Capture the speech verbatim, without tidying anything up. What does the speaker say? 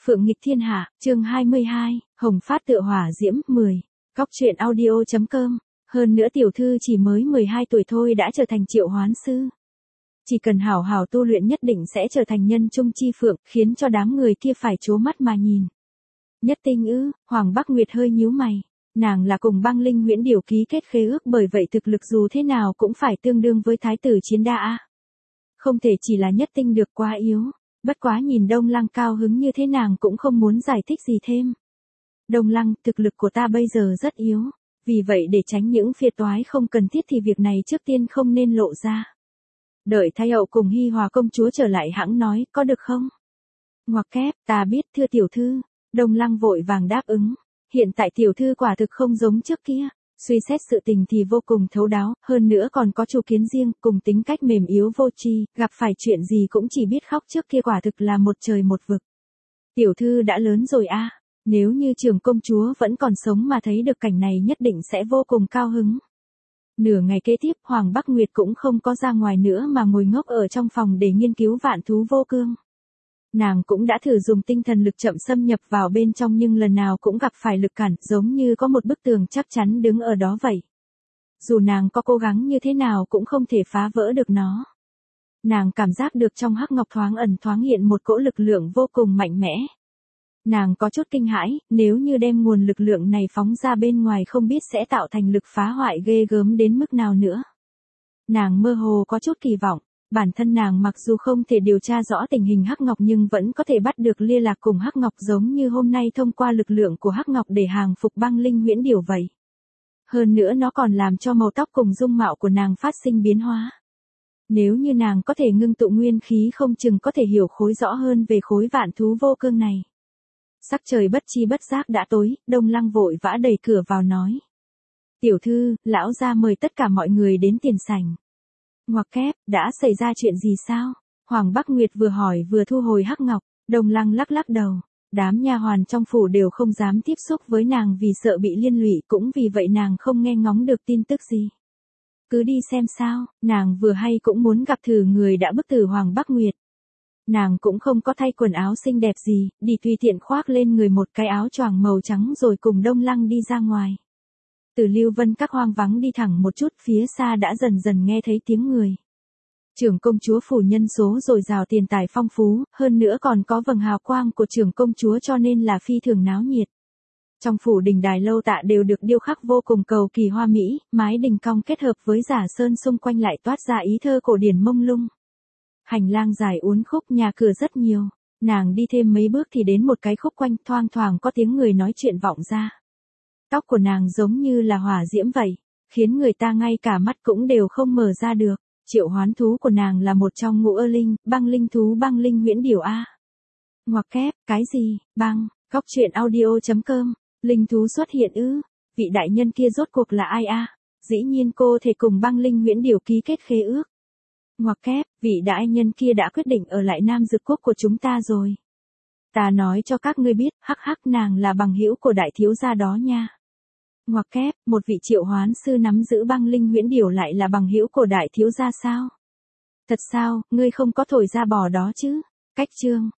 Phượng nghịch thiên hạ, chương hai mươi hai, Hồng phát tựa hỏa diễm, mười. Cóc truyện audio.com. Hơn nữa tiểu thư chỉ mới mười hai tuổi thôi đã trở thành triệu hoán sư. Chỉ cần hảo hảo tu luyện nhất định sẽ trở thành nhân trung chi phượng, khiến cho đám người kia phải trố mắt mà nhìn. Nhất tinh ư? Hoàng Bắc Nguyệt hơi nhíu mày. Nàng là cùng băng linh huyễn điều ký kết khế ước, bởi vậy thực lực dù thế nào cũng phải tương đương với thái tử chiến đa. Không thể chỉ là nhất tinh được, quá yếu. Bất quá nhìn Đông Lăng cao hứng như thế nàng cũng không muốn giải thích gì thêm. Đông Lăng, thực lực của ta bây giờ rất yếu. Vì vậy để tránh những phiền toái không cần thiết thì việc này trước tiên không nên lộ ra. Đợi Thái hậu cùng Hi Hòa công chúa trở lại hãng nói, có được không? Ngoặc kép, ta biết thưa tiểu thư. Đông Lăng vội vàng đáp ứng. Hiện tại tiểu thư quả thực không giống trước kia. Suy xét sự tình thì vô cùng thấu đáo, hơn nữa còn có chủ kiến riêng, cùng tính cách mềm yếu vô tri, gặp phải chuyện gì cũng chỉ biết khóc, trước kia quả thực là một trời một vực. Tiểu thư đã lớn rồi a, à, nếu như trưởng công chúa vẫn còn sống mà thấy được cảnh này nhất định sẽ vô cùng cao hứng. Nửa ngày kế tiếp, Hoàng Bắc Nguyệt cũng không có ra ngoài nữa mà ngồi ngốc ở trong phòng để nghiên cứu vạn thú vô cương. Nàng cũng đã thử dùng tinh thần lực chậm xâm nhập vào bên trong nhưng lần nào cũng gặp phải lực cản, giống như có một bức tường chắc chắn đứng ở đó vậy. Dù nàng có cố gắng như thế nào cũng không thể phá vỡ được nó. Nàng cảm giác được trong hắc ngọc thoáng ẩn thoáng hiện một cỗ lực lượng vô cùng mạnh mẽ. Nàng có chút kinh hãi, nếu như đem nguồn lực lượng này phóng ra bên ngoài không biết sẽ tạo thành lực phá hoại ghê gớm đến mức nào nữa. Nàng mơ hồ có chút kỳ vọng. Bản thân nàng mặc dù không thể điều tra rõ tình hình hắc ngọc nhưng vẫn có thể bắt được liên lạc cùng hắc ngọc, giống như hôm nay thông qua lực lượng của hắc ngọc để hàng phục băng linh huyễn điều vậy. Hơn nữa nó còn làm cho màu tóc cùng dung mạo của nàng phát sinh biến hóa. Nếu như nàng có thể ngưng tụ nguyên khí không chừng có thể hiểu khối rõ hơn về khối vạn thú vô cương này. Sắc trời bất chi bất giác đã tối, Đông Lăng vội vã đẩy cửa vào nói. Tiểu thư, lão gia mời tất cả mọi người đến tiền sảnh. Ngoặc kép, đã xảy ra chuyện gì sao? Hoàng Bắc Nguyệt vừa hỏi vừa thu hồi hắc ngọc. Đông Lăng lắc lắc đầu. Đám nha hoàn trong phủ đều không dám tiếp xúc với nàng vì sợ bị liên lụy, cũng vì vậy nàng không nghe ngóng được tin tức gì. Cứ đi xem sao, nàng vừa hay cũng muốn gặp thử người đã bức tử Hoàng Bắc Nguyệt. Nàng cũng không có thay quần áo xinh đẹp gì, đi tùy tiện khoác lên người một cái áo choàng màu trắng rồi cùng Đông Lăng đi ra ngoài. Từ Lưu Vân các hoang vắng đi thẳng một chút, phía xa đã dần dần nghe thấy tiếng người. Trưởng công chúa phủ nhân số dồi dào, tiền tài phong phú, hơn nữa còn có vầng hào quang của trưởng công chúa cho nên là phi thường náo nhiệt. Trong phủ đình đài lâu tạ đều được điêu khắc vô cùng cầu kỳ hoa mỹ, mái đình cong kết hợp với giả sơn xung quanh lại toát ra ý thơ cổ điển mông lung. Hành lang dài uốn khúc, nhà cửa rất nhiều. Nàng đi thêm mấy bước thì đến một cái khúc quanh, thoang thoảng có tiếng người nói chuyện vọng ra. Tóc của nàng giống như là hỏa diễm vậy, khiến người ta ngay cả mắt cũng đều không mở ra được. Triệu hoán thú của nàng là một trong ngũ ơ linh, băng linh thú băng linh huyễn điều A. Ngoặc kép, cái gì, băng, cóc truyện audio.com, linh thú xuất hiện ư, vị đại nhân kia rốt cuộc là ai a? Dĩ nhiên cô thể cùng băng linh huyễn điều ký kết khế ước. Ngoặc kép, vị đại nhân kia đã quyết định ở lại Nam Dực Quốc của chúng ta rồi. Ta nói cho các ngươi biết, hắc hắc, nàng là bằng hữu của đại thiếu gia đó nha. Ngoặc kép, một vị triệu hoán sư nắm giữ băng linh huyễn điều lại là bằng hữu của đại thiếu gia sao? Thật sao, ngươi không có thổi ra bò đó chứ? Cách chương.